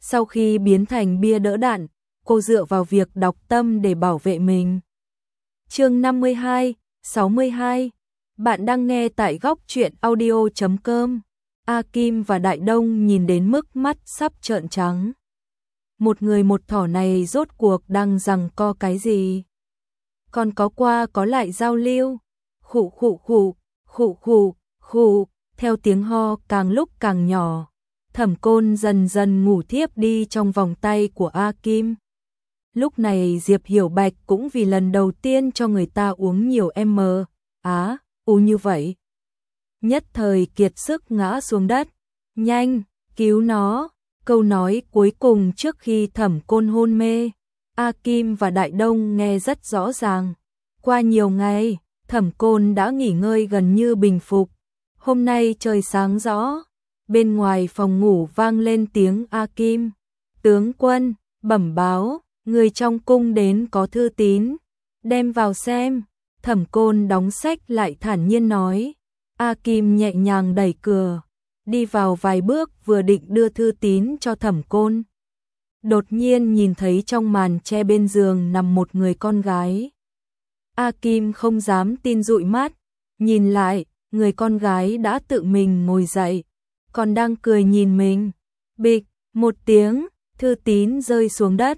Sau khi biến thành bia đỡ đạn, cô dựa vào việc đọc tâm để bảo vệ mình. Chương 52, 62. Bạn đang nghe tại góc truyện audio.com. A Kim và Đại Đông nhìn đến mức mắt sắp trợn trắng. Một người một thỏ này rốt cuộc đang giằng co cái gì? Còn có qua có lại giao lưu. Khụ khụ khụ, khụ khụ khụ, theo tiếng ho càng lúc càng nhỏ. Thẩm Côn dần dần ngủ thiếp đi trong vòng tay của A Kim. Lúc này Diệp Hiểu Bạch cũng vì lần đầu tiên cho người ta uống nhiều u như vậy. Nhất thời kiệt sức ngã xuống đất. Nhanh, cứu nó. Câu nói cuối cùng trước khi Thẩm Côn hôn mê, A Kim và Đại Đông nghe rất rõ ràng. Qua nhiều ngày, Thẩm Côn đã nghỉ ngơi gần như bình phục. Hôm nay trời sáng rõ, bên ngoài phòng ngủ vang lên tiếng A Kim. Tướng quân, bẩm báo, người trong cung đến có thư tín, đem vào xem. Thẩm Côn đóng sách lại thản nhiên nói. A Kim nhẹ nhàng đẩy cửa, đi vào vài bước vừa định đưa thư tín cho Thẩm Côn. Đột nhiên nhìn thấy trong màn che bên giường nằm một người con gái. A Kim không dám tin dụi mắt, nhìn lại, người con gái đã tự mình ngồi dậy, còn đang cười nhìn mình. Bịch, một tiếng, thư tín rơi xuống đất.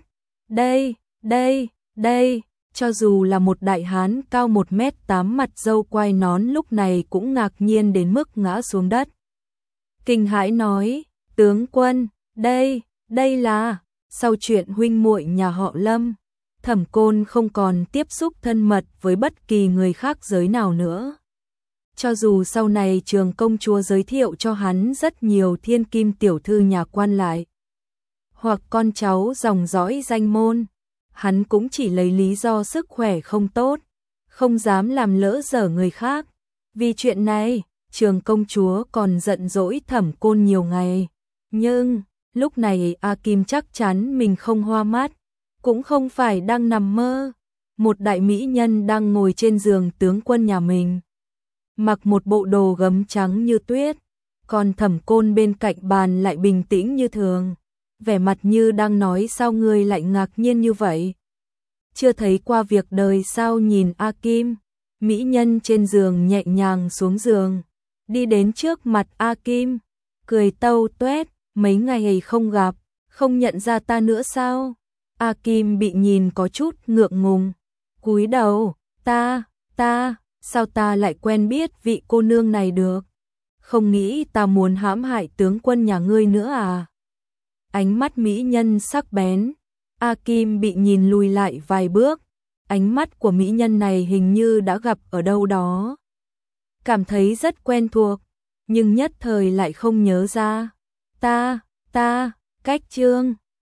Đây, cho dù là một đại hán cao 1m8 mặt râu quai nón lúc này cũng ngạc nhiên đến mức ngã xuống đất. Kinh hãi nói, tướng quân, đây là, sau chuyện huynh muội nhà họ Lâm, Thẩm Côn không còn tiếp xúc thân mật với bất kỳ người khác giới nào nữa. Cho dù sau này Trường công chúa giới thiệu cho hắn rất nhiều thiên kim tiểu thư nhà quan lại, hoặc con cháu dòng dõi danh môn, hắn cũng chỉ lấy lý do sức khỏe không tốt, không dám làm lỡ dở người khác. Vì chuyện này, Trường công chúa còn giận dỗi Thẩm Côn nhiều ngày. Nhưng, lúc này A Kim chắc chắn mình không hoa mắt, cũng không phải đang nằm mơ. Một đại mỹ nhân đang ngồi trên giường tướng quân nhà mình, mặc một bộ đồ gấm trắng như tuyết, còn Thẩm Côn bên cạnh bàn lại bình tĩnh như thường, vẻ mặt như đang nói sao ngươi lại ngạc nhiên như vậy. Chưa thấy qua việc đời sao nhìn A Kim. Mỹ nhân trên giường nhẹ nhàng xuống giường, đi đến trước mặt A Kim, cười tâu tuét, mấy ngày không gặp, không nhận ra ta nữa sao? A Kim bị nhìn có chút ngượng ngùng, cúi đầu, ta, sao ta lại quen biết vị cô nương này được? Không nghĩ ta muốn hãm hại tướng quân nhà ngươi nữa à? Ánh mắt mỹ nhân sắc bén, A Kim bị nhìn lùi lại vài bước, ánh mắt của mỹ nhân này hình như đã gặp ở đâu đó. Cảm thấy rất quen thuộc, nhưng nhất thời lại không nhớ ra. Ta, cách chương